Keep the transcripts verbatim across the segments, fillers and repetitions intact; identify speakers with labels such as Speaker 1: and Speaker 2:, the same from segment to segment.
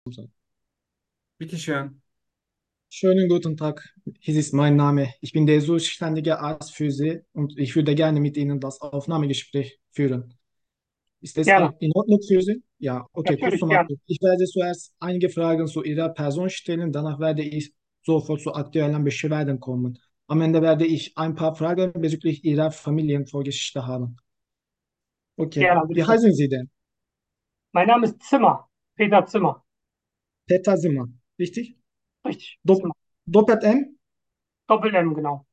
Speaker 1: Bitteschön.
Speaker 2: Schönen guten Tag, hier ist mein Name. Ich bin der zuständige Arzt für Sie und ich würde gerne mit Ihnen das Aufnahmegespräch führen. Ist das
Speaker 1: Gerne,
Speaker 2: in Ordnung für Sie? Ja, okay, kurz
Speaker 1: natürlich
Speaker 2: zum
Speaker 1: gerne.
Speaker 2: Abschluss. Ich werde zuerst einige Fragen zu Ihrer Person stellen, danach werde ich sofort zu aktuellen Beschwerden kommen. Am Ende werde ich ein paar Fragen bezüglich Ihrer Familienvorgeschichte haben. Okay,
Speaker 1: Gerne,
Speaker 2: wie
Speaker 1: bitteschön.
Speaker 2: heißen Sie denn?
Speaker 1: Mein Name ist Zimmer, Peter Zimmer.
Speaker 2: Peter Zimmer, richtig?
Speaker 1: Richtig,
Speaker 2: Dopp
Speaker 1: Zimmer.
Speaker 2: Doppelt M?
Speaker 1: Doppel-M, genau.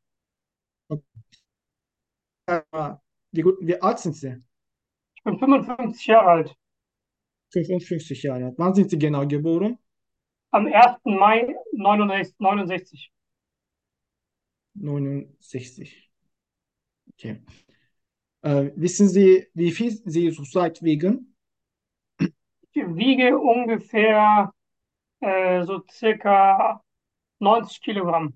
Speaker 2: Okay. Wie, gut, wie alt sind Sie?
Speaker 1: Ich bin fünfundfünfzig Jahre alt.
Speaker 2: fünfundfünfzig Jahre alt. Wann sind Sie genau geboren?
Speaker 1: Am ersten Mai neunundsechzig.
Speaker 2: neunundsechzig. Okay. Äh, wissen Sie, wie viel Sie zurzeit wiegen?
Speaker 1: Ich wiege ungefähr äh, so circa neunzig Kilogramm.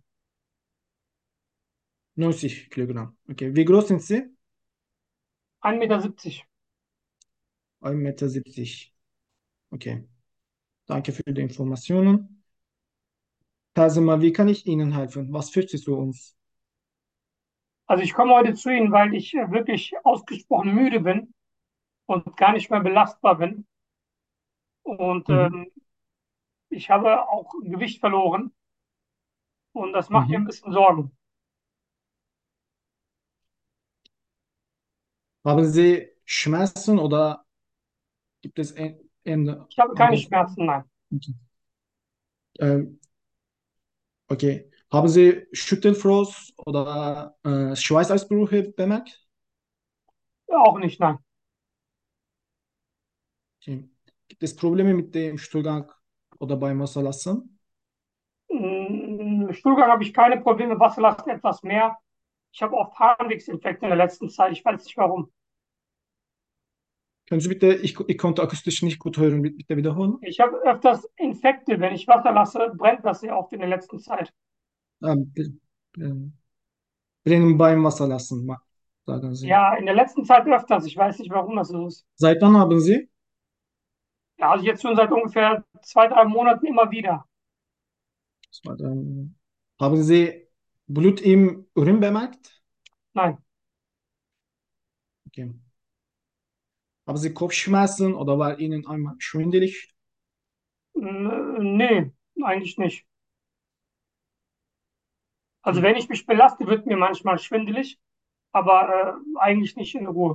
Speaker 2: neunzig Kilogramm. Okay. Wie groß sind Sie?
Speaker 1: ein Meter. siebzig.
Speaker 2: ein Meter. siebzig. Okay. Danke für die Informationen. Herr Zimmer, wie kann ich Ihnen helfen? Was führt Sie zu uns?
Speaker 1: Also ich komme heute zu Ihnen, weil ich äh, wirklich ausgesprochen müde bin und gar nicht mehr belastbar bin. Und
Speaker 2: Mhm.
Speaker 1: ähm, ich habe auch Gewicht verloren und das macht mir ein
Speaker 2: Mhm.
Speaker 1: bisschen Sorgen.
Speaker 2: Haben Sie Schmerzen oder gibt es ein, ein,
Speaker 1: Ich habe keine
Speaker 2: andere?
Speaker 1: Schmerzen, nein.
Speaker 2: Okay. Ähm, okay. Haben Sie Schüttelfrost oder äh, Schweißausbrüche bemerkt?
Speaker 1: Auch nicht, nein.
Speaker 2: Okay. Gibt es Probleme mit dem Stuhlgang oder beim Wasserlassen?
Speaker 1: Im Stuhlgang habe ich keine Probleme, Wasserlast etwas mehr. Ich habe oft Harnwegsinfekte in der letzten Zeit. Ich weiß nicht warum.
Speaker 2: Können Sie bitte, ich, ich konnte akustisch nicht gut hören, bitte wiederholen?
Speaker 1: Ich habe öfters Infekte, wenn ich Wasser lasse, brennt das sehr oft in der letzten Zeit.
Speaker 2: Ähm, b- ähm, Brennen beim Wasserlassen, ma- sagen Sie.
Speaker 1: Ja, in der letzten Zeit öfters. Ich weiß nicht, warum das so ist.
Speaker 2: Seit wann haben Sie?
Speaker 1: Ja, also jetzt schon seit ungefähr zwei, drei Monaten immer wieder.
Speaker 2: Das war dann- Haben Sie Blut im Urin bemerkt?
Speaker 1: Nein,
Speaker 2: Okay. Haben Sie Kopfschmerzen oder war Ihnen einmal schwindelig?
Speaker 1: N- nee, eigentlich nicht. Also
Speaker 2: Okay.
Speaker 1: wenn ich mich belaste, wird mir manchmal schwindelig, aber äh, eigentlich nicht in Ruhe.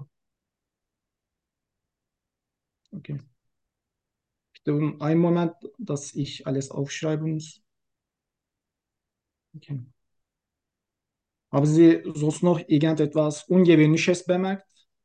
Speaker 2: Okay. Bitte um einen Moment, dass ich alles aufschreiben muss. Okay. Haben Sie sonst noch irgendetwas Ungewöhnliches bemerkt?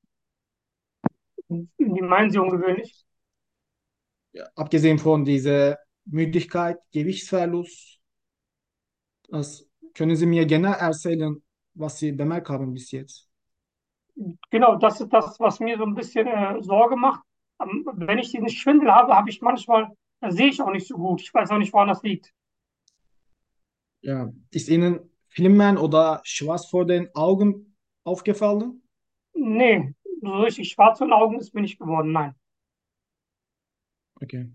Speaker 1: Wie meinen Sie ungewöhnlich?
Speaker 2: Ja, abgesehen von dieser Müdigkeit, Gewichtsverlust, das können Sie mir gerne erzählen, was Sie bemerkt haben bis jetzt?
Speaker 1: Genau, das ist das, was mir so ein bisschen äh, Sorge macht. Ähm, wenn ich diesen Schwindel habe, habe ich manchmal, da sehe ich auch nicht so gut. Ich weiß auch nicht, woran das liegt.
Speaker 2: Ja, ist Ihnen Flimmern oder Schwarz vor den Augen aufgefallen?
Speaker 1: Nee, so richtig schwarz von Augen ist mir nicht geworden, nein.
Speaker 2: Okay,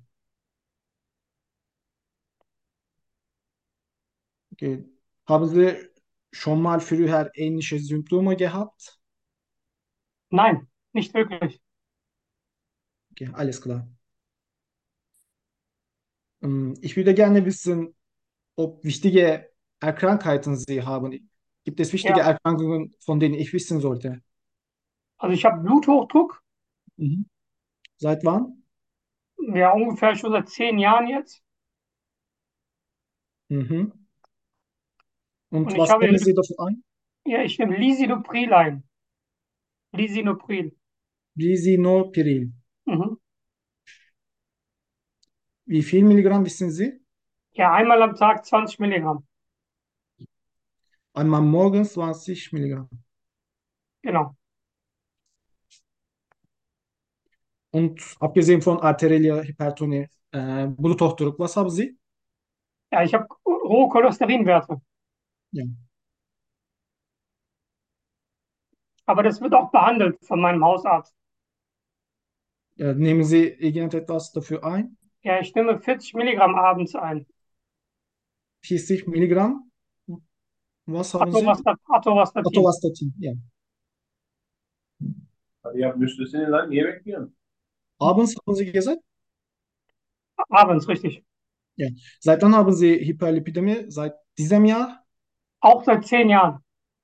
Speaker 2: okay. Haben Sie schon mal früher ähnliche Symptome gehabt?
Speaker 1: Nein, nicht wirklich.
Speaker 2: Okay, alles klar. Ähm, Ich würde gerne wissen, ob wichtige Erkrankheiten Sie haben. Gibt es wichtige
Speaker 1: Ja,
Speaker 2: Erkrankungen, von denen ich wissen sollte?
Speaker 1: also ich habe Bluthochdruck,
Speaker 2: Mhm. Seit wann?
Speaker 1: ja ungefähr schon seit zehn Jahren jetzt.
Speaker 2: Mhm.
Speaker 1: Und
Speaker 2: Und
Speaker 1: ich
Speaker 2: was
Speaker 1: habe,
Speaker 2: nehmen Sie dafür ein?
Speaker 1: ja, ich nehme Lisinopril ein. Lisinopril.
Speaker 2: Lisinopril.
Speaker 1: Mhm.
Speaker 2: Wie viel Milligramm wissen Sie?
Speaker 1: Ja, einmal am Tag zwanzig Milligramm.
Speaker 2: Einmal morgens zwanzig Milligramm.
Speaker 1: Genau.
Speaker 2: Und abgesehen von arterieller Hypertonie, äh, Bluthochdruck, was haben Sie?
Speaker 1: Ja, ich habe hohe Cholesterinwerte.
Speaker 2: Ja.
Speaker 1: Aber das wird auch behandelt von meinem Hausarzt.
Speaker 2: Äh, nehmen Sie irgendetwas dafür ein?
Speaker 1: Ja, ich nehme vierzig Milligramm abends ein.
Speaker 2: vierzig Milligramm. Was haben Sie?
Speaker 1: Atorvastatin. Atorvastatin.
Speaker 2: Atorvastatin. Ja.
Speaker 3: Hadi ya müstesini lan niye bekliyorsun?
Speaker 2: Abends haben Sie gesagt?
Speaker 1: Abends, richtig.
Speaker 2: Ja. Seit wann haben Sie Hyperlipidemie? Seit diesem Jahr?
Speaker 1: Auch seit zehn Jahren.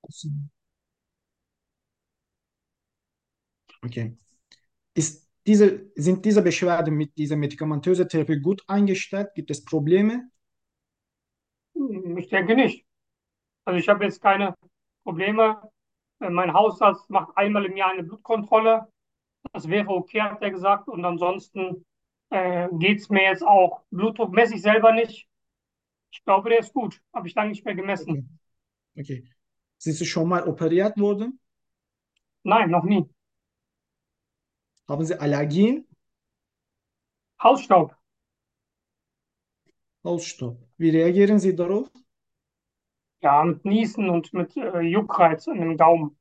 Speaker 2: Okay. Ist diese, sind diese Beschwerden mit dieser medikamentösen Therapie gut eingestellt? Gibt es Probleme?
Speaker 1: Hm, Ich denke nicht. Also ich habe jetzt keine Probleme. Äh, Mein Hausarzt macht einmal im Jahr eine Blutkontrolle. Das wäre okay, hat er gesagt. Und ansonsten äh, geht es mir jetzt auch. Blutdruck messe ich selber nicht. Ich glaube, der ist gut. Habe ich lange nicht mehr gemessen.
Speaker 2: Okay. Okay. Sind Sie schon mal operiert worden?
Speaker 1: Nein, noch nie.
Speaker 2: Haben Sie Allergien?
Speaker 1: Hausstaub.
Speaker 2: Hausstaub. Wie reagieren Sie darauf?
Speaker 1: Ja, mit Niesen und mit äh, Juckreiz an dem Gaumen.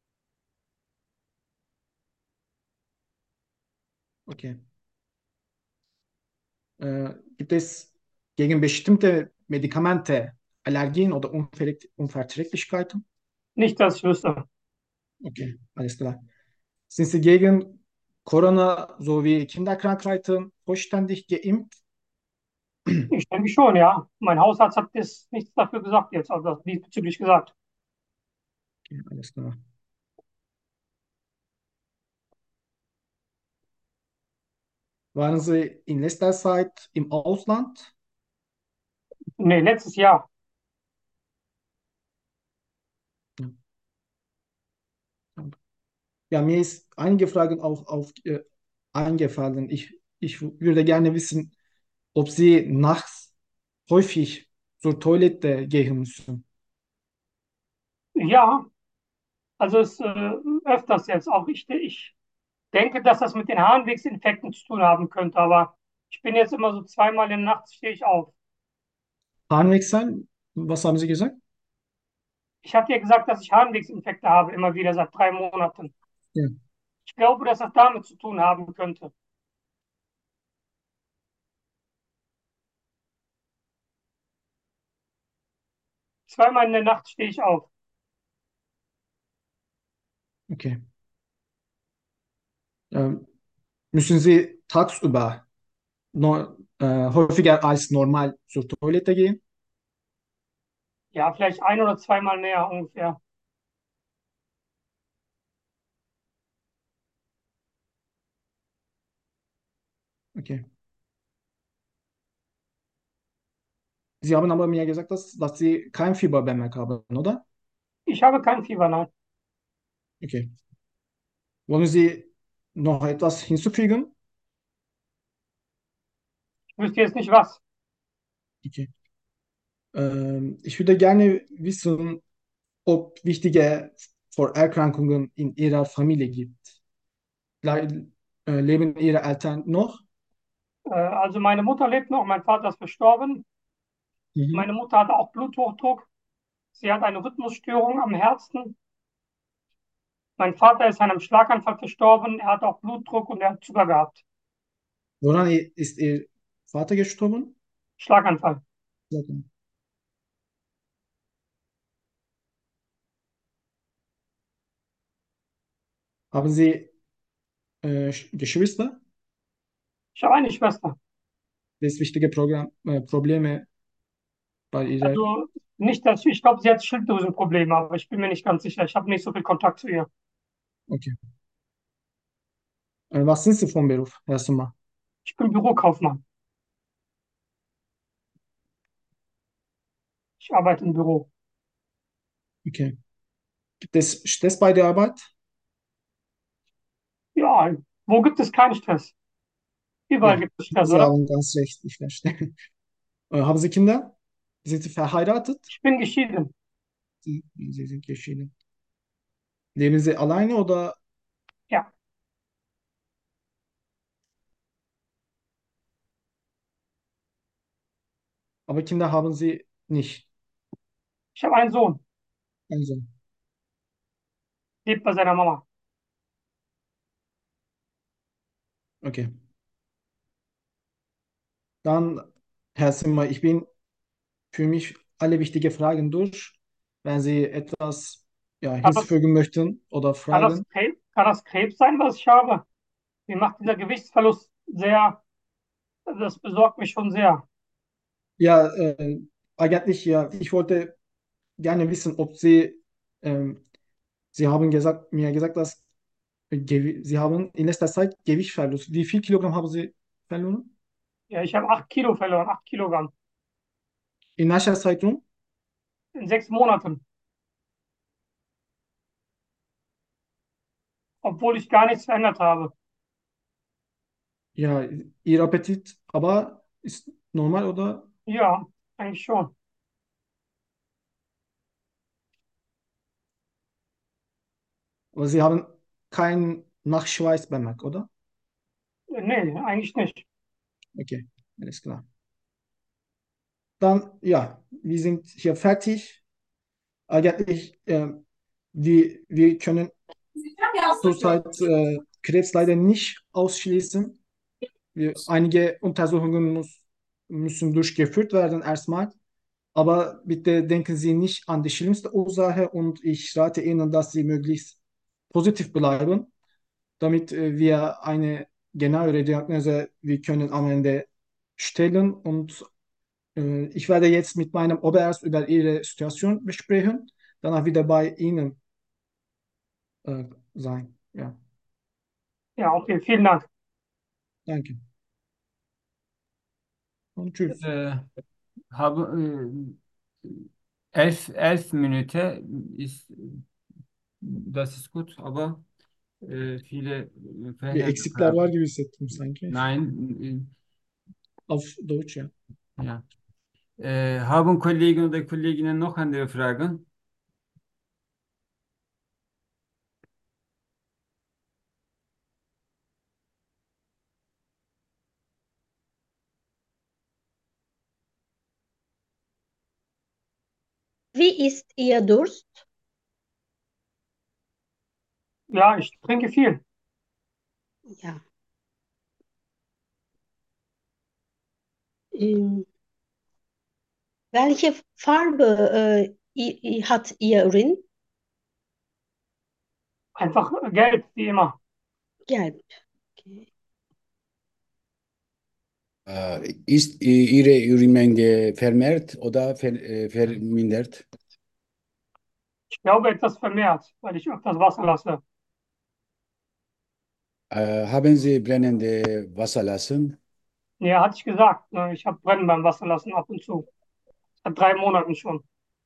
Speaker 2: Okay. Äh, gibt es gegen bestimmte Medikamente Allergien oder Unverträg- Unverträglichkeiten?
Speaker 1: Nicht, dass ich wüsste.
Speaker 2: Okay, alles klar. Sind Sie gegen Corona sowie Kinderkrankheiten vollständig geimpft?
Speaker 1: Ich denke schon, ja. Mein Hausarzt hat das nichts dafür gesagt jetzt, also diesbezüglich gesagt.
Speaker 2: Okay, alles klar. Waren Sie in letzter Zeit im Ausland?
Speaker 1: Nee, letztes Jahr.
Speaker 2: Ja, mir ist einige Fragen auch auf, äh, eingefallen. Ich, ich würde gerne wissen, ob Sie nachts häufig zur Toilette gehen müssen.
Speaker 1: Ja, also es äh, öfters jetzt auch. Ich, ich denke, dass das mit den Harnwegsinfekten zu tun haben könnte, aber ich bin jetzt immer so zweimal in der Nacht stehe ich auf.
Speaker 2: Harnwegsein, was haben Sie gesagt?
Speaker 1: Ich hatte ja gesagt, dass ich Harnwegsinfekte habe, immer wieder seit drei Monaten.
Speaker 2: Ja.
Speaker 1: Ich glaube, dass das damit zu tun haben könnte. Zweimal in der Nacht stehe ich auf.
Speaker 2: Okay. Ähm, müssen Sie tagsüber no, äh, häufiger als normal zur Toilette gehen?
Speaker 1: Ja, vielleicht ein oder zweimal mehr ungefähr.
Speaker 2: Okay. Sie haben aber mir gesagt, dass, dass Sie kein Fieberbemerk haben, oder?
Speaker 1: Ich habe kein Fieber, nein.
Speaker 2: Okay. Wollen Sie noch etwas hinzufügen?
Speaker 1: Ich wüsste jetzt nicht was.
Speaker 2: Okay. Ähm, ich würde gerne wissen, ob wichtige Vorerkrankungen in Ihrer Familie gibt. Le äh, leben Ihre Eltern noch?
Speaker 1: Äh, also meine Mutter lebt noch, mein Vater ist verstorben.
Speaker 2: Mhm.
Speaker 1: Meine Mutter hatte auch Bluthochdruck. Sie hat eine Rhythmusstörung am Herzen. Mein Vater ist an einem Schlaganfall verstorben. Er hat auch Blutdruck und er hat Zucker gehabt.
Speaker 2: Woran i- ist Ihr Vater gestorben?
Speaker 1: Schlaganfall.
Speaker 2: Okay. Haben Sie äh, Sch- Geschwister?
Speaker 1: Ich habe eine Schwester.
Speaker 2: Das wichtige Programm, äh, Probleme bei Ihrer.
Speaker 1: Also nicht, dass ich glaube, sie hat Schilddrüsenprobleme, aber ich bin mir nicht ganz sicher. Ich habe nicht so viel Kontakt zu ihr.
Speaker 2: Okay. Äh, was sind Sie vom Beruf, Herr Sommer?
Speaker 1: Ich bin Bürokaufmann. Ich arbeite im Büro.
Speaker 2: Okay. Gibt es Stress bei der Arbeit?
Speaker 1: Ja, wo gibt es keinen Stress? Überall
Speaker 2: Ja,
Speaker 1: gibt es Stress,
Speaker 2: Sie
Speaker 1: oder?
Speaker 2: haben ganz recht, ich verstehe. Äh, haben Sie Kinder? Sind Sie verheiratet?
Speaker 1: Ich bin geschieden.
Speaker 2: Sie, Sie sind geschieden. Leben Sie alleine oder
Speaker 1: Ja,
Speaker 2: aber Kinder haben Sie nicht?
Speaker 1: ich habe einen Sohn,
Speaker 2: Also,
Speaker 1: lebt bei seiner Mama.
Speaker 2: okay. Dann, Herr Zimmer, ich bin für mich alle wichtigen Fragen durch. Wenn Sie etwas ja,
Speaker 1: Kann das,
Speaker 2: hinzufügen möchten oder
Speaker 1: kann das
Speaker 2: fragen.
Speaker 1: Krebs, kann das Krebs sein, was ich habe? Mir macht dieser Gewichtsverlust sehr, das besorgt mich schon sehr.
Speaker 2: Ja, äh, eigentlich ja, ich wollte gerne wissen, ob Sie, ähm, Sie haben gesagt, mir gesagt, dass Gewi- Sie haben in letzter Zeit Gewicht verloren. Wie viel Kilogramm haben Sie verloren?
Speaker 1: Ja, ich habe acht Kilo verloren, acht Kilogramm
Speaker 2: In welcher Zeitraum?
Speaker 1: in sechs Monaten, obwohl ich gar nichts verändert habe.
Speaker 2: Ja, Ihr Appetit aber ist normal oder?
Speaker 1: Ja, eigentlich schon.
Speaker 2: Aber Sie haben keinen Nachschweiß bemerkt, oder?
Speaker 1: Nee, eigentlich nicht.
Speaker 2: Okay, alles klar. Dann, ja, wir sind hier fertig. Eigentlich, äh, wir, wir können zurzeit äh, Krebs leider nicht ausschließen. Wir, einige Untersuchungen muss, müssen durchgeführt werden erstmal. Aber bitte denken Sie nicht an die schlimmste Ursache und ich rate Ihnen, dass Sie möglichst positiv bleiben, damit äh, wir eine genauere Diagnose wir können am Ende stellen. Und äh, ich werde jetzt mit meinem Oberarzt über Ihre Situation besprechen, danach wieder bei Ihnen äh, sein. Ja,
Speaker 1: Ja, okay, vielen Dank.
Speaker 2: danke und tschüss.
Speaker 4: Äh, habe, äh, elf, elf Minuten ist, das ist gut, aber äh, viele äh,
Speaker 2: Bir eksikler var
Speaker 4: Fehlerfragen.
Speaker 2: gibi hissettim sanki.
Speaker 4: Nein,
Speaker 2: Auf Deutsch, ja.
Speaker 4: äh, ja. Äh, haben Kollegen oder Kolleginnen noch andere Fragen?
Speaker 5: Wie ist Ihr Durst?
Speaker 1: Ja, ich trinke viel.
Speaker 5: Ja. Ähm, welche Farbe äh, i- i- hat Ihr Urin?
Speaker 1: Einfach gelb, wie immer.
Speaker 5: Gelb. Okay.
Speaker 6: Äh, Ist äh, Ihre Urinmenge vermehrt oder ver, äh, vermindert?
Speaker 1: Ich glaube etwas vermehrt, weil ich öfters Wasser lasse.
Speaker 6: Äh, haben Sie brennende Wasser lassen?
Speaker 1: Ja, hatte ich gesagt. Ne, ich habe Brennen beim Wasserlassen ab und zu. Seit drei Monaten schon.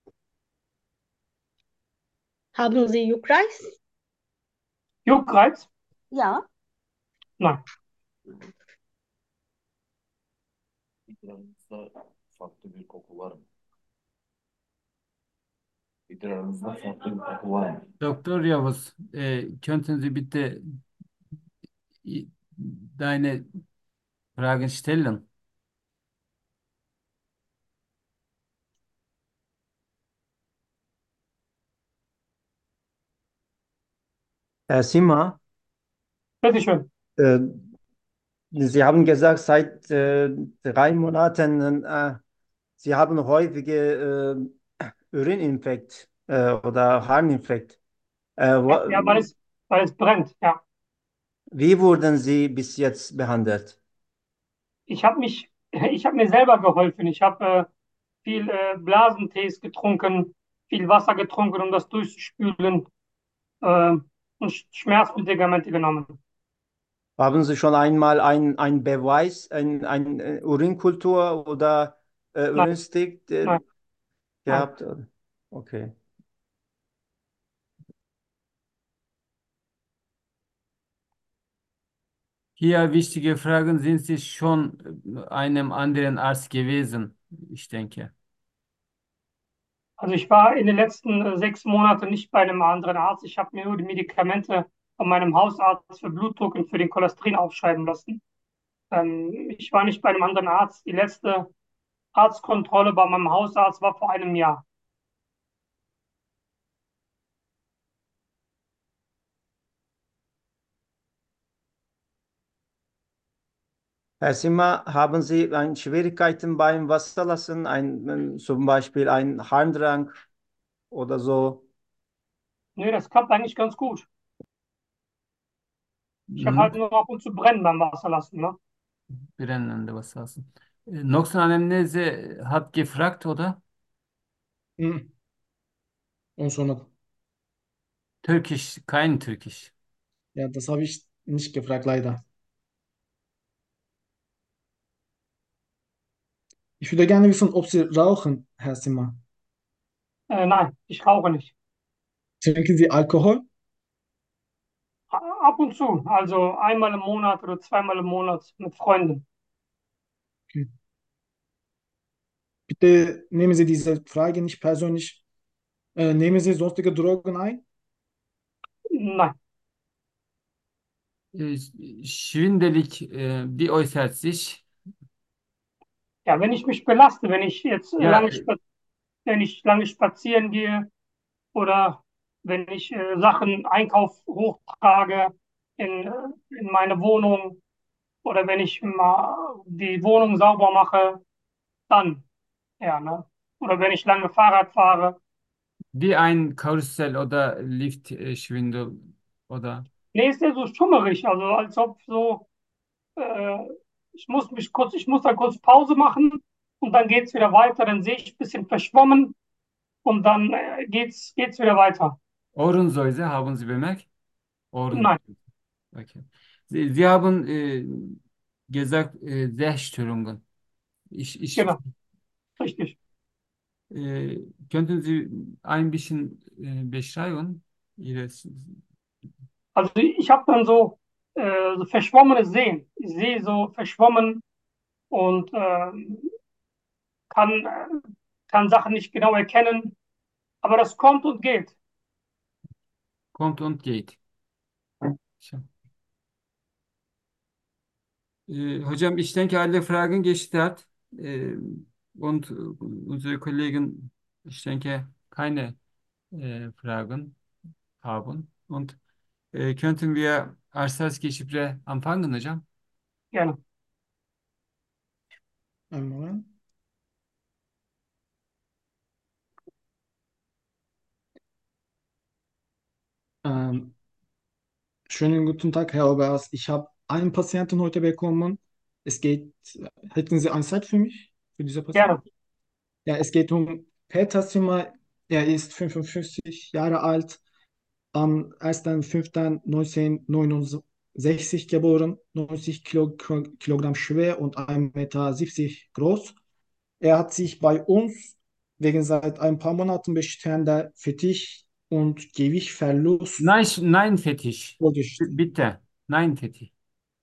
Speaker 5: Haben Sie Juckreis?
Speaker 1: Juckreiz?
Speaker 5: Ja.
Speaker 1: Nein.
Speaker 7: İdrarınızda farklı bir koku var mı? İdrarınızda farklı bir koku var mı?
Speaker 4: Doktor Yavuz, äh, könnten Sie bitte i- deine Fragen stellen?
Speaker 8: Herr Simmer,
Speaker 1: Bitteschön.
Speaker 8: äh, Sie haben gesagt, seit äh, drei Monaten, äh, Sie haben häufige äh, Urininfekt äh, oder Harninfekt. Äh,
Speaker 1: Ja,
Speaker 8: wa-
Speaker 1: ja, weil es, weil es brennt. Ja.
Speaker 8: wie wurden Sie bis jetzt behandelt?
Speaker 1: Ich habe mich, ich habe mir selber geholfen. Ich habe äh, viel äh, Blasentees getrunken, viel Wasser getrunken, um das durchzuspülen, äh, und Sch- Schmerzmedikamente genommen.
Speaker 8: Haben Sie schon einmal ein, ein Beweis, ein, ein äh, Urinkultur oder äh,
Speaker 1: Nein,
Speaker 8: Urinstick äh,
Speaker 1: nein, nein.
Speaker 8: gehabt? Okay.
Speaker 4: Hier wichtige Fragen. Sind Sie schon äh, einem anderen Arzt gewesen? Ich denke.
Speaker 1: Also ich war in den letzten äh, sechs Monaten nicht bei einem anderen Arzt. Ich habe mir nur die Medikamente von meinem Hausarzt für Blutdruck und für den Cholesterin aufschreiben lassen. Ähm, ich war nicht bei einem anderen Arzt. Die letzte Arztkontrolle bei meinem Hausarzt war vor einem Jahr.
Speaker 8: Herr Simmer, haben Sie ein, Schwierigkeiten beim Wasserlassen, ein, ähm, zum Beispiel ein Harndrang oder so?
Speaker 1: Nee, das klappt eigentlich ganz gut. Ich habe halt
Speaker 4: Nok
Speaker 1: nur ab und zu Brennen beim Wasserlassen, ne?
Speaker 4: brennende Wasser. Äh, Noksanamnese hat gefragt, oder?
Speaker 2: Hm. Und sonra,
Speaker 4: Türkisch, kein Türkisch.
Speaker 2: ja, das habe ich nicht gefragt, leider. Ich würde gerne wissen, ob Sie rauchen, Herr Simmer.
Speaker 1: Äh, nein, ich rauche nicht.
Speaker 2: Trinken Sie Alkohol?
Speaker 1: A- Ab und zu, also einmal im Monat oder zweimal im Monat mit Freunden.
Speaker 2: Okay. Bitte nehmen Sie diese Frage nicht persönlich. Äh, nehmen Sie sonstige Drogen ein?
Speaker 1: Nein,
Speaker 4: Äh, Schwindelig, äh, wie äußert sich?
Speaker 1: ja, wenn ich mich belaste, wenn ich jetzt äh,
Speaker 4: Ja,
Speaker 1: lange,
Speaker 4: äh,
Speaker 1: spa- wenn ich lange spazieren gehe oder wenn ich äh, Sachen, Einkauf hochtrage in, äh, in meine Wohnung oder wenn ich mal die Wohnung sauber mache, dann, ja, ne? Oder wenn ich lange Fahrrad fahre.
Speaker 4: wie ein Karussell oder Liftschwindel oder
Speaker 1: Nee, ist der so schummerig, also als ob so, äh, ich muss mich kurz, ich muss dann kurz Pause machen und dann geht's wieder weiter, dann sehe ich ein bisschen verschwommen und dann äh, geht's, geht's wieder weiter.
Speaker 4: Ohrensäuse, haben Sie bemerkt? Ohren.
Speaker 1: Nein,
Speaker 4: Okay. Sie, Sie haben äh, gesagt, äh, Sehstörungen. Ich, ich,
Speaker 1: genau, richtig.
Speaker 4: äh, könnten Sie ein bisschen äh, beschreiben? Ihre,
Speaker 1: Also ich habe dann so, äh, so verschwommenes Sehen. Ich sehe so verschwommen und äh, kann, äh, kann Sachen nicht genau erkennen, aber das kommt und geht.
Speaker 4: kommt und geht. Tja. Äh, hocam, ich denke, alle Fragen gestellt hat. Äh, und äh, unsere Kollegen, ich denke, keine äh, Fragen haben. Und äh, könnten wir Arsaski-Şifre anfangen, hocam?
Speaker 1: Gerne.
Speaker 2: Einen Moment. Ähm, Schönen guten Tag, Herr Oberas. Ich habe einen Patienten heute bekommen. Es geht, hätten Sie eine Zeit für mich, für diese
Speaker 1: Gerne.
Speaker 2: Patienten? Ja, es geht um Peter Zimmer. Er ist fünfundfünfzig Jahre alt, am ersten fünften neunzehnhundertneunundsechzig geboren, neunzig Kilo, Kilogramm schwer und ein Meter siebzig groß. Er hat sich bei uns wegen seit ein paar Monaten bestehender Fetisch- und Gewichtverlust
Speaker 4: Nein, nein, Fetisch.
Speaker 2: vorgestellt.
Speaker 4: Bitte. Nein, Fetisch.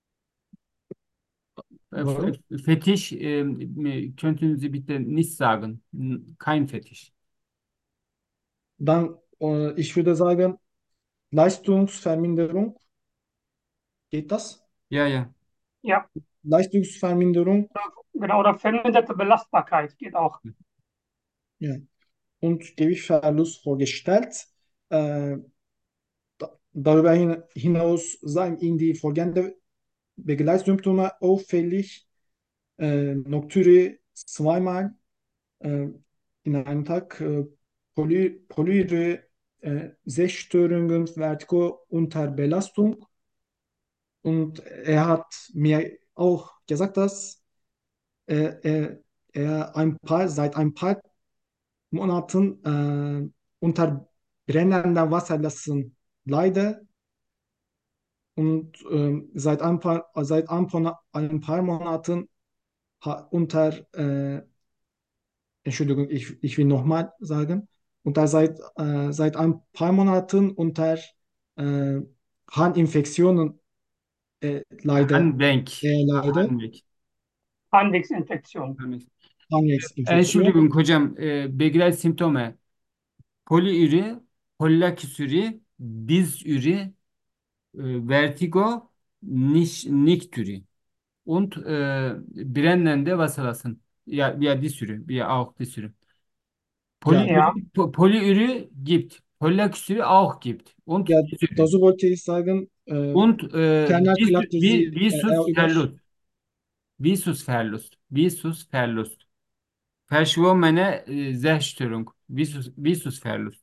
Speaker 4: Äh,
Speaker 2: Warum?
Speaker 4: F- Fetisch, ähm, könnten Sie bitte nicht sagen. N- Kein Fetisch.
Speaker 2: Dann, äh, ich würde sagen, Leistungsverminderung, geht das?
Speaker 4: Ja, ja.
Speaker 1: Ja,
Speaker 2: Leistungsverminderung,
Speaker 1: genau. Oder verminderte Belastbarkeit geht auch.
Speaker 2: ja, und Gewichtsverlust vorgestellt. Äh, da, darüber hin, hinaus seien ihm die folgenden Begleitsymptome auffällig. Äh, Nocturie zweimal äh, in einem Tag, äh, Poly, Polyre, äh, Sehstörungen, Vertigo unter Belastung. Und er hat mir auch gesagt, dass er, er, er ein paar, seit ein paar Monaten äh, unter brennendem Wasserlassen leide und ähm, seit ein paar, seit ein paar, ein paar Monaten ha, unter, äh, Entschuldigung, ich, ich will nochmal sagen, unter seit, äh, seit ein paar Monaten unter äh, Harninfektionen äh, leide,
Speaker 4: Handbank.
Speaker 2: er leide,
Speaker 4: Handbank.
Speaker 1: Harnwegsinfektion.
Speaker 2: Harnwegsinfektion.
Speaker 4: Entschuldigung hocam, e, Begleitsymptome. Poliüri, pollakisüri, dizüri, e, vertigo, niş, niktüri. Und äh, brennende Wasserlassen. Ja, ja, die Sürü. Ja, auch die Sürü.
Speaker 2: Ja,
Speaker 1: Ja,
Speaker 4: Polyürü, po- Polyürü gibt. Pollaksürü auch gibt. Und
Speaker 2: ja,
Speaker 4: die Sürü.
Speaker 2: dazu wollte ich sagen, äh,
Speaker 4: Und äh,
Speaker 2: Kernel
Speaker 4: Vis- Vi-
Speaker 2: Klaktesi, äh,
Speaker 4: Visus
Speaker 2: er über
Speaker 4: Terlus. Visusverlust. Visusverlust. Verschwommene äh, Sehstörung. Visus, Visusverlust.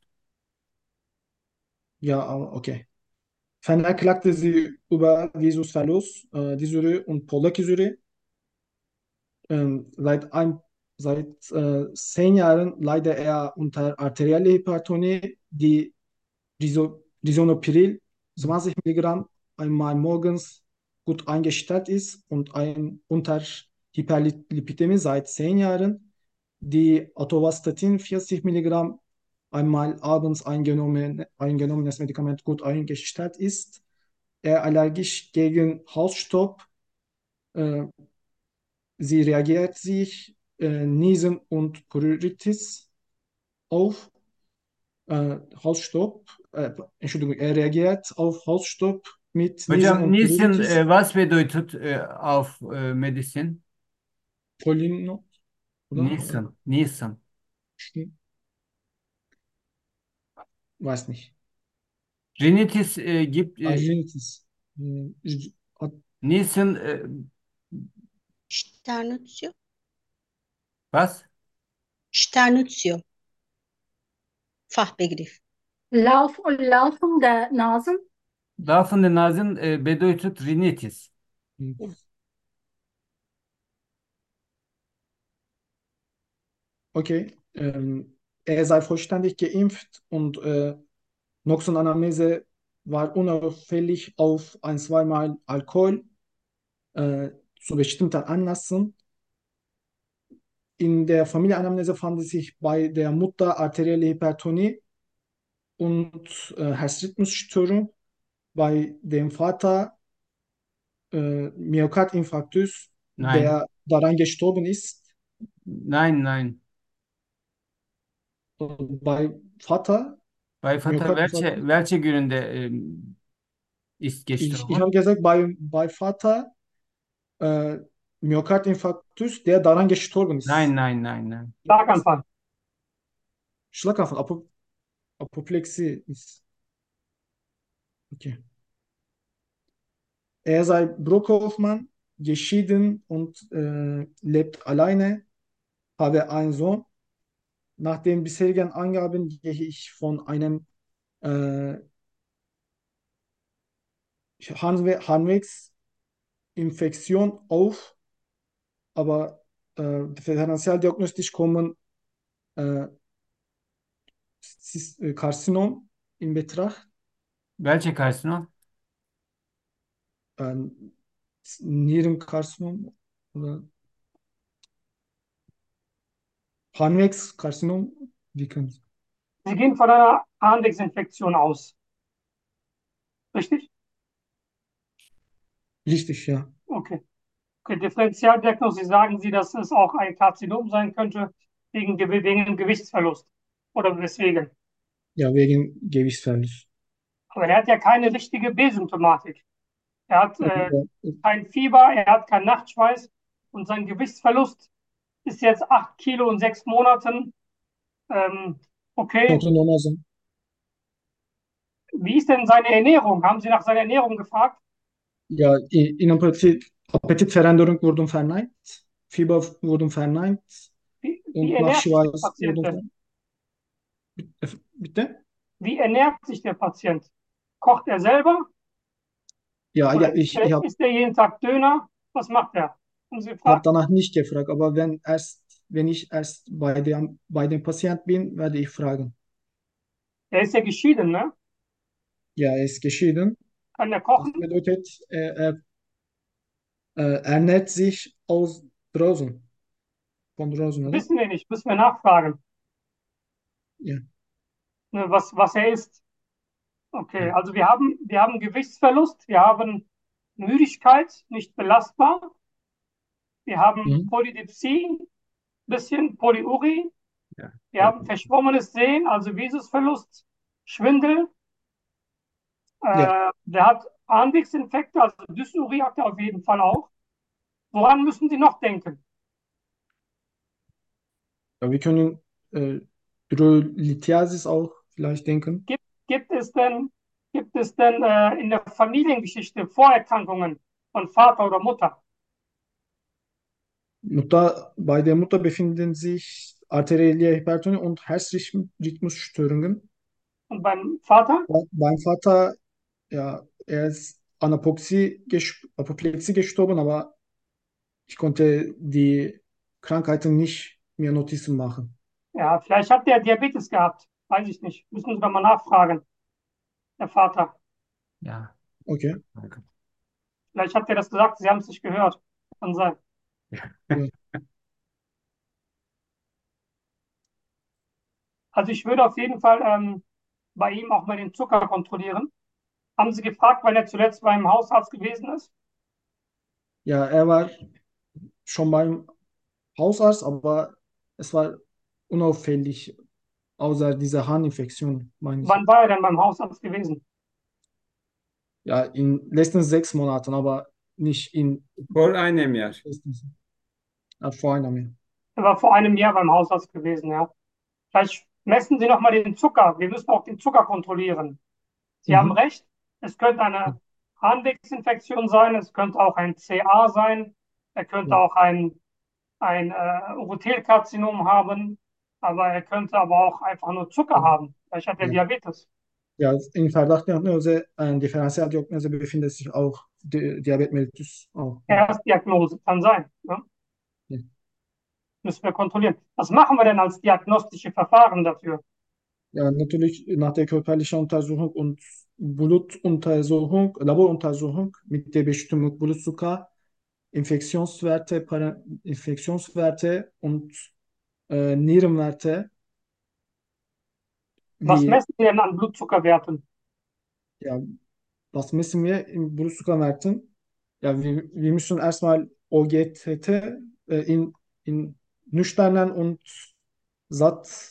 Speaker 2: Ja, aber okay. Fener klagte sie über Visusverlust, äh, die Jury und Pollack Jury. Ähm, seit ein, seit äh, zehn Jahren leidet er unter arterielle Hypertonie, die Riso- Risonopyril zwanzig Milligramm einmal morgens gut eingestellt ist und ein unter Hyperlipidemie seit zehn Jahren, die Atorvastatin vierzig Milligramm einmal abends eingenommen, eingenommenes Medikament gut eingestellt ist. Er allergisch gegen Hausstaub, äh, sie reagiert sich äh, Niesen und Pruritus auf äh, Hausstaub, äh, Entschuldigung, er reagiert auf Hausstaub mit Niesen
Speaker 4: Hocam
Speaker 2: und
Speaker 4: Nielsen
Speaker 2: Pruritus.
Speaker 4: äh, was bedeutet äh, auf äh, Medizin?
Speaker 2: Polino, oder?
Speaker 4: Nielsen. Nielsen.
Speaker 2: Äh, weiß nicht.
Speaker 4: Rhinitis äh, gibt äh,
Speaker 2: Arginitis. Äh,
Speaker 4: Nielsen äh,
Speaker 5: Sternützium.
Speaker 4: was?
Speaker 5: Sternützium. Fachbegriff.
Speaker 9: Lauf, laufende Nasen.
Speaker 4: Laufende Nasen äh, bedeutet Rhinitis.
Speaker 2: Okay. Ähm, er sei vollständig geimpft und äh, Noxon-Anamnese war unauffällig auf ein, zweimal Alkohol äh, zu bestimmten Anlässen. In der Familienanamnese fand es sich bei der Mutter arterielle Hypertonie und äh, Herzrhythmusstörung, bei dem Vater äh, Myokardinfarktus,
Speaker 4: Nein.
Speaker 2: der daran gestorben ist.
Speaker 4: Nein, nein.
Speaker 2: Und bei Vater
Speaker 4: Bei Vater
Speaker 2: Myokardinfarktus,
Speaker 4: welche, welche Gründe ähm, ist
Speaker 2: ich, ich habe
Speaker 4: gestorben?
Speaker 2: gesagt, bei, bei Vater äh, Myokardinfarktus, der daran gestorben
Speaker 4: Nein,
Speaker 2: ist.
Speaker 4: nein, nein, nein.
Speaker 1: Schlaganfall.
Speaker 2: Schlaganfall, Apo Apoplexie ist. Okay. Er sei Brokaufmann, geschieden und äh, lebt alleine, habe einen Sohn. Nach den bisherigen Angaben gehe ich von einem äh, Harnwe Harnwegsinfektion auf, aber äh, differentialdiagnostisch kommen äh, Cis- äh, Karzinom in Betracht,
Speaker 4: Welche Karzinom?
Speaker 2: äh, Nierenkarzinom oder Harnwegskarzinom, wie können Sie?
Speaker 1: Sie gehen von einer Harnwegsinfektion aus. Richtig?
Speaker 2: Richtig, ja.
Speaker 1: Okay. Okay. Differentialdiagnosis, sagen Sie, dass es auch ein Karzinom sein könnte, wegen, Gew- wegen Gewichtsverlust. Oder weswegen?
Speaker 2: Ja, wegen Gewichtsverlust.
Speaker 1: Aber er hat ja keine richtige B-Symptomatik. Er hat äh,
Speaker 2: Ja,
Speaker 1: kein Fieber, er hat keinen Nachtschweiß und sein Gewichtsverlust ist jetzt acht Kilo in sechs Monaten. Ähm, okay.
Speaker 2: könnte normal sein.
Speaker 1: Wie ist denn seine Ernährung? Haben Sie nach seiner Ernährung gefragt?
Speaker 2: Ja, i- Inappetit, Appetitveränderung wurden verneint, Fieber wurden verneint
Speaker 1: Wie, wie
Speaker 2: und
Speaker 1: ernährt sich der
Speaker 2: Nachschweiß
Speaker 1: Patient
Speaker 2: wurden
Speaker 1: denn?
Speaker 2: verneint. Bitte? Bitte?
Speaker 1: Wie ernährt sich der Patient? Kocht er selber
Speaker 2: Ja,
Speaker 1: oder
Speaker 2: ja,
Speaker 1: isst
Speaker 2: ich,
Speaker 1: er,
Speaker 2: ich habe
Speaker 1: isst er jeden Tag Döner? Was macht er? Haben Sie
Speaker 2: hab
Speaker 1: gefragt?
Speaker 2: danach nicht gefragt, aber wenn erst, wenn ich erst bei dem, bei dem Patient bin, werde ich fragen.
Speaker 1: Er ist ja geschieden, ne?
Speaker 2: Ja, er ist geschieden.
Speaker 1: Kann er
Speaker 2: Das
Speaker 1: kochen?
Speaker 2: bedeutet, er, er äh, ernährt sich aus draußen, von draußen, oder?
Speaker 1: Wissen wir nicht, müssen wir nachfragen,
Speaker 2: Ja.
Speaker 1: ne, was, was er isst. Okay,
Speaker 2: Ja.
Speaker 1: also wir haben, wir haben Gewichtsverlust, wir haben Müdigkeit, nicht belastbar, wir haben
Speaker 2: Mhm.
Speaker 1: Polydipsie, bisschen Polyurie,
Speaker 4: Ja.
Speaker 1: wir haben verschwommenes Sehen, also Visusverlust, Schwindel,
Speaker 2: Ja,
Speaker 1: äh, der hat Harnwegsinfekte, also Dysurie hat er auf jeden Fall auch. Woran müssen Sie noch denken?
Speaker 2: ja, wir können äh, Pyrolythiasis auch vielleicht denken.
Speaker 1: Gibt, gibt es denn, gibt es denn äh, in der Familiengeschichte Vorerkrankungen von Vater oder Mutter?
Speaker 2: Mutter, bei der Mutter befinden sich arterielle Hypertonie und Herzrhythmusstörungen.
Speaker 1: Und beim Vater?
Speaker 2: Be- Beim Vater, ja, er ist an Apoplexie, ges- Apoplexie gestorben, aber ich konnte die Krankheiten nicht mehr Notizen machen.
Speaker 1: Ja, vielleicht hat der Diabetes gehabt. Weiß ich nicht. Müssen Sie doch mal nachfragen, der Vater.
Speaker 4: Ja,
Speaker 2: Okay.
Speaker 4: danke.
Speaker 1: Vielleicht hat er das gesagt, Sie haben es nicht gehört. Kann sein.
Speaker 2: Ja.
Speaker 1: Also ich würde auf jeden Fall ähm, bei ihm auch mal den Zucker kontrollieren. Haben Sie gefragt, weil er zuletzt beim Hausarzt gewesen ist?
Speaker 2: Ja, er war schon beim Hausarzt, aber es war unauffällig, außer dieser Harninfektion, meine ich.
Speaker 1: Wann war er denn beim Hausarzt gewesen?
Speaker 2: Ja, in den letzten sechs Monaten, aber nicht in
Speaker 4: Vor einem Jahr.
Speaker 2: ja, vor einem Jahr.
Speaker 1: Er war vor einem Jahr beim Hausarzt gewesen, ja. Vielleicht messen Sie noch mal den Zucker. Wir müssen auch den Zucker kontrollieren. Sie haben
Speaker 2: Mhm.
Speaker 1: recht, es könnte eine Harnwegsinfektion sein, es könnte auch ein C A sein, er könnte
Speaker 2: Ja.
Speaker 1: auch ein, ein äh, Urothelkarzinom haben, aber er könnte aber auch einfach nur Zucker haben. Vielleicht hat er
Speaker 2: Ja.
Speaker 1: Diabetes.
Speaker 2: Ja, in Verdachtdiagnose, äh, Differentialdiagnose befindet sich auch Di Diabetes mellitus auch. Ja.
Speaker 1: Erstdiagnose kann sein. Ne?
Speaker 2: Ja.
Speaker 1: Müssen wir kontrollieren. Was machen wir denn als diagnostische Verfahren dafür?
Speaker 2: Ja, natürlich nach der körperlichen Untersuchung und Blutuntersuchung, Laboruntersuchung mit der Bestimmung Blutzucker, Infektionswerte, Para Infektionswerte und äh, Nierenwerte,
Speaker 1: Was
Speaker 2: wie,
Speaker 1: messen wir denn an Blutzuckerwerten?
Speaker 2: ja, was messen wir in Blutzuckerwerten? Ja, wir, wir müssen erstmal O G T T äh, in, in nüchternen und satt,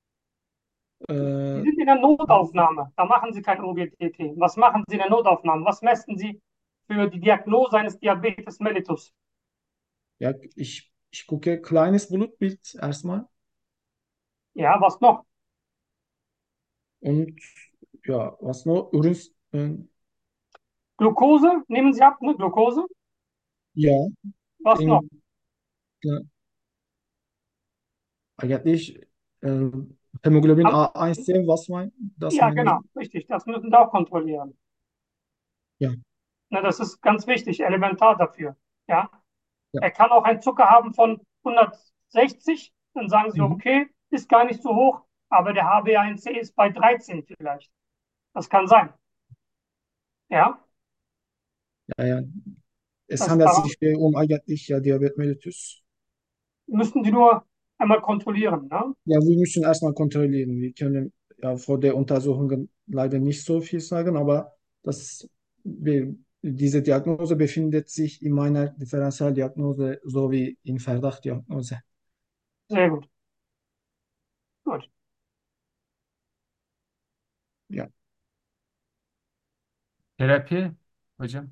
Speaker 1: Sie
Speaker 2: äh,
Speaker 1: sind in der Notaufnahme. Da machen Sie kein O G T T. Was machen Sie in der Notaufnahme? Was messen Sie für die Diagnose eines Diabetes mellitus?
Speaker 2: ja, ich, ich gucke kleines Blutbild erstmal
Speaker 1: Ja, was noch?
Speaker 2: und ja, was noch? Urin, äh,
Speaker 1: Glucose nehmen Sie ab, ne? Glucose.
Speaker 2: ja,
Speaker 1: Was noch?
Speaker 2: in, ja, eigentlich äh, Hämoglobin
Speaker 1: Am-
Speaker 2: A eins C, was mein, das
Speaker 1: Ja,
Speaker 2: meinen
Speaker 1: genau,
Speaker 2: Sie?
Speaker 1: richtig. Das müssen Sie auch kontrollieren.
Speaker 2: Ja,
Speaker 1: Ne, das ist ganz wichtig, elementar dafür. Ja,
Speaker 2: ja.
Speaker 1: er kann auch einen Zucker haben von hundertsechzig. Dann sagen Sie,
Speaker 2: Mhm.
Speaker 1: okay, ist gar nicht so hoch, aber der H b A eins C ist bei dreizehn vielleicht. Das kann sein. Ja,
Speaker 2: Ja, ja. Es
Speaker 1: das
Speaker 2: handelt
Speaker 1: daran
Speaker 2: sich hier um eigentlich ja Diabetes mellitus.
Speaker 1: müssen Sie nur einmal kontrollieren. Ne?
Speaker 2: Ja, wir müssen erstmal kontrollieren. Wir können ja vor der Untersuchung leider nicht so viel sagen, aber das, wir, diese Diagnose befindet sich in meiner Differentialdiagnose sowie in Verdachtdiagnose.
Speaker 1: Sehr gut. Gut.
Speaker 2: Ja.
Speaker 4: Terapi hocam.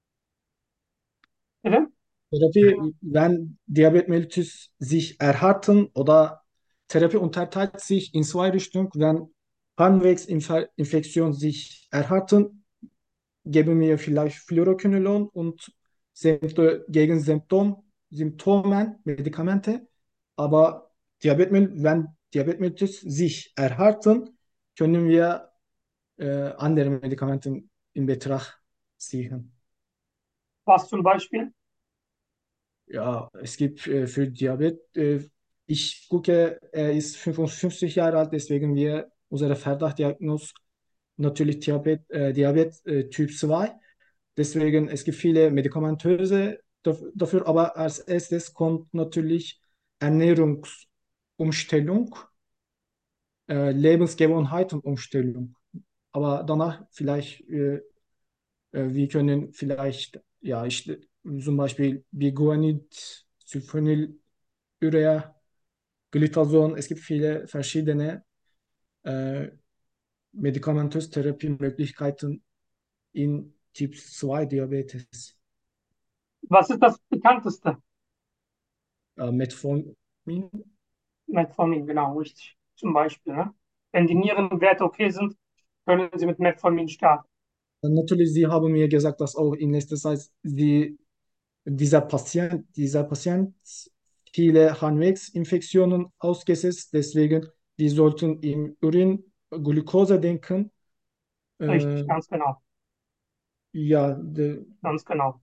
Speaker 1: Bitte?
Speaker 2: Therapie, wenn Diabetes mellitus sich erhärten oder Therapie unterteilt sich in zwei Richtungen. Wenn Harnwegsinfektion sich erhärten, geben wir vielleicht Fluoroquinolon und Sympto gegen Symptom, Symptomen Medikamente. Aber Diabetes, wenn Diabetes mellitus sich erhärten, können wir äh, andere Medikamente in Betracht ziehen.
Speaker 1: Was zum Beispiel?
Speaker 2: Ja, es gibt äh, für Diabetes, äh, ich gucke, er ist fünfundfünfzig Jahre alt, deswegen wir unsere Verdachtdiagnose natürlich Diabetes, äh, Diabetes äh, Typ zwei. Deswegen, es gibt viele medikamentöse daf- dafür, aber als erstes kommt natürlich Ernährungsumstellung, äh, Lebensgewohnheitenumstellung. Aber danach vielleicht, äh, äh, wir können vielleicht, ja, ich, zum Beispiel Biguanid, Sulfonylurea, Glitason, es gibt viele verschiedene äh, medikamentöse Therapiemöglichkeiten in Typ zwei Diabetes.
Speaker 1: Was ist das bekannteste?
Speaker 2: Äh, Metformin.
Speaker 1: Metformin, genau, richtig. Zum Beispiel. Ne? Wenn die Nierenwerte okay sind, können Sie mit Metformin starten.
Speaker 2: Dann natürlich, Sie haben mir gesagt, dass auch in letzter Zeit Sie dieser Patient, dieser Patient viele Harnwegsinfektionen ausgesetzt. Deswegen, wir sollten im Urin Glucose denken. Äh,
Speaker 1: Richtig, ganz genau.
Speaker 2: ja, de,
Speaker 1: Ganz genau.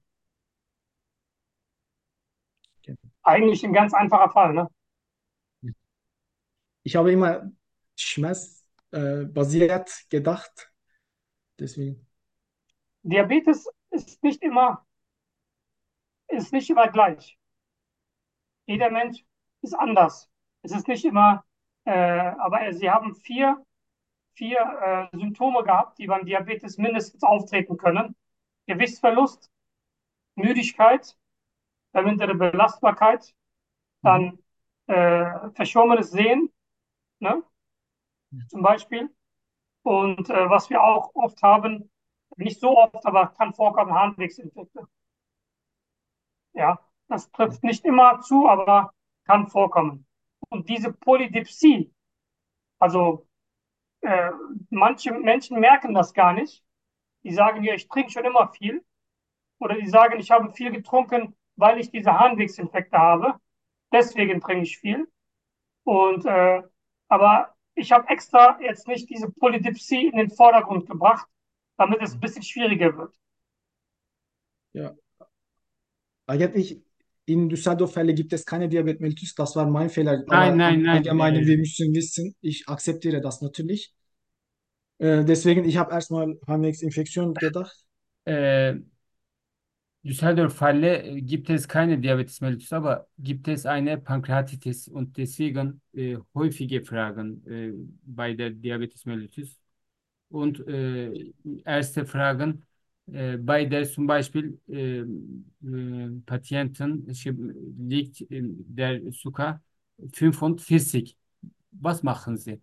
Speaker 1: Eigentlich ein ganz einfacher Fall, ne?
Speaker 2: ich habe immer Schmerz äh, basiert gedacht. Deswegen,
Speaker 1: Diabetes ist nicht immer, ist nicht immer gleich. Jeder Mensch ist anders. Es ist nicht immer, äh, aber sie haben vier, vier äh, Symptome gehabt, die beim Diabetes mindestens auftreten können. Gewichtsverlust, Müdigkeit, verminderte Belastbarkeit,
Speaker 2: mhm.
Speaker 1: dann äh, verschwommenes Sehen, ne, zum Beispiel. Und äh, was wir auch oft haben, nicht so oft, aber kann vorkommen, Harnwegsinfekte. Ja, das trifft nicht immer zu, aber kann vorkommen. Und diese Polydipsie, also äh, manche Menschen merken das gar nicht. Die sagen ja, ich trinke schon immer viel. Oder die sagen, ich habe viel getrunken, weil ich diese Harnwegsinfekte habe. Deswegen trinke ich viel. Und äh, aber ich habe extra jetzt nicht diese Polydipsie in den Vordergrund gebracht, damit es ein bisschen schwieriger wird.
Speaker 2: Ja, eigentlich in Düsseldorf-Fälle gibt es keine Diabetes mellitus. Das war mein Fehler.
Speaker 4: Nein,
Speaker 2: Aber
Speaker 4: nein,
Speaker 2: am
Speaker 4: nein.
Speaker 2: Allgemeinen,
Speaker 4: Äh,
Speaker 2: wir müssen wissen, ich akzeptiere das natürlich. Äh, deswegen, ich habe erstmal Harnwegsinfektion gedacht.
Speaker 4: äh, Düsseldorf-Falle äh, gibt es keine Diabetes mellitus, aber gibt es eine Pankreatitis und deswegen äh, häufige Fragen äh, bei der Diabetes mellitus. Und äh, erste Fragen äh, bei der zum Beispiel äh, äh, Patienten şey- liegt in der Zucker fünfundvierzig. Was machen Sie?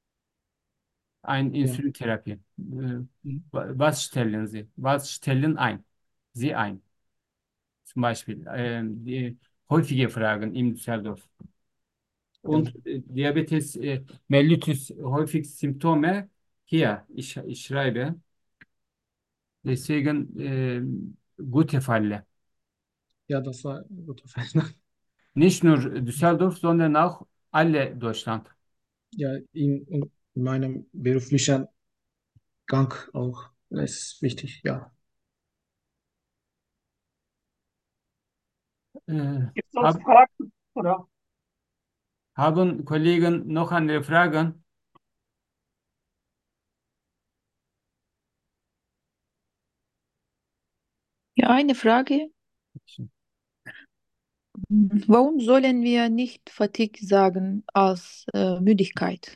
Speaker 4: Ein
Speaker 2: Ja.
Speaker 4: Insulintherapie. Äh, wa- was stellen Sie? Was stellen ein? Sie ein? Zum Beispiel äh, die häufige Fragen im Düsseldorf.
Speaker 2: Ja.
Speaker 4: Und äh, Diabetes äh, mellitus häufig Symptome hier. Ich, ich schreibe. Deswegen äh, gute Falle.
Speaker 2: Ja, das war ein guter Fall.
Speaker 4: Nicht nur Düsseldorf, sondern auch alle Deutschland.
Speaker 2: Ja, in, in meinem beruflichen Gang auch. Das ist wichtig, ja.
Speaker 4: Äh,
Speaker 1: Gibt es sonst
Speaker 4: hab,
Speaker 1: Fragen? Oder?
Speaker 4: haben Kollegen noch andere Fragen?
Speaker 10: Ja, eine Frage. Warum sollen wir nicht Fatigue sagen als äh, Müdigkeit?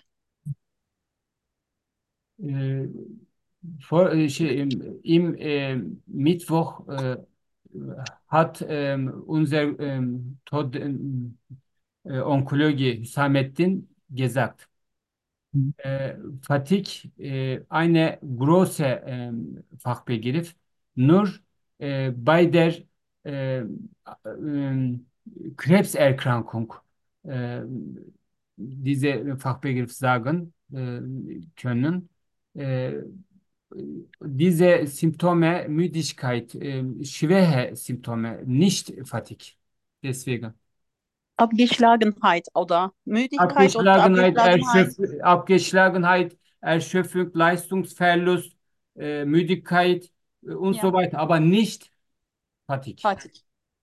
Speaker 4: Äh, vor, äh, şey, im im äh, Mittwoch äh, hat ähm, unser ähm, Tod, ähm, äh, Onkologe Hüsamettin gesagt.
Speaker 2: Mhm.
Speaker 4: Äh, Fatigue, äh, eine große ähm, Fachbegriff, nur äh, bei der äh, äh, Krebserkrankung äh, diese Fachbegriff sagen äh, können. Äh, diese Symptome, Müdigkeit, äh, schwere Symptome, nicht Fatigue. Deswegen.
Speaker 11: Abgeschlagenheit oder Müdigkeit und
Speaker 4: Abgeschlagenheit,
Speaker 11: Abgeschlagenheit.
Speaker 4: Erschöpf Abgeschlagenheit, Erschöpfung, Leistungsverlust, äh, Müdigkeit äh, und
Speaker 11: Ja,
Speaker 4: so weiter, aber nicht Fatigue.
Speaker 11: Fatigue.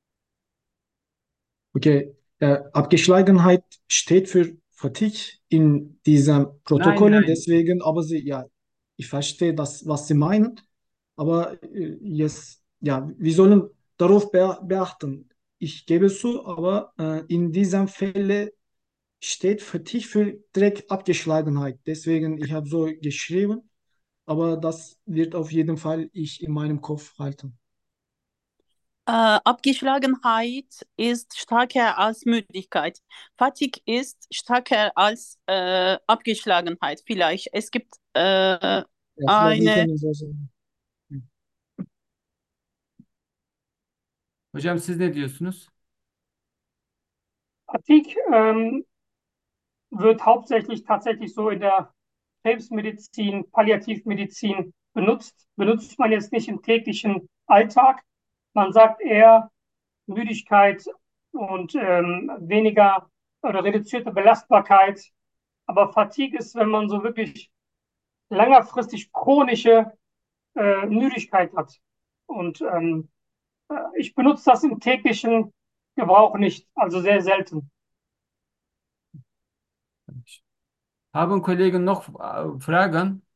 Speaker 2: Okay, äh, Abgeschlagenheit steht für Fatigue in diesen
Speaker 4: Nein,
Speaker 2: Protokollen,
Speaker 4: nein.
Speaker 2: deswegen, aber sie, ja, ich verstehe das, was Sie meinen, aber äh, jetzt, ja, wir sollen darauf bea- beachten. Ich gebe zu, aber äh, in diesem Fälle steht Fatigue für direkt Abgeschlagenheit. Deswegen, ich habe so geschrieben, aber das wird auf jeden Fall ich in meinem Kopf halten.
Speaker 11: Äh, Abgeschlagenheit ist stärker als Müdigkeit. Fatigue ist stärker als äh, Abgeschlagenheit. Vielleicht. Es gibt äh,
Speaker 2: Ja, vielleicht wir
Speaker 11: eine.
Speaker 2: können so sagen.
Speaker 4: Hocam siz ne diyorsunuz?
Speaker 1: Fatigue ähm, wird hauptsächlich tatsächlich so in der Krebsmedizin, Palliativmedizin benutzt. Benutzt man jetzt nicht im täglichen Alltag. Man sagt eher, Müdigkeit und ähm, weniger oder reduzierte Belastbarkeit. Aber Fatigue ist, wenn man so wirklich längerfristig chronische äh, Müdigkeit hat. Und ähm, äh, ich benutze das im täglichen Gebrauch nicht, also sehr selten.
Speaker 4: Haben Kollegen noch äh, Fragen?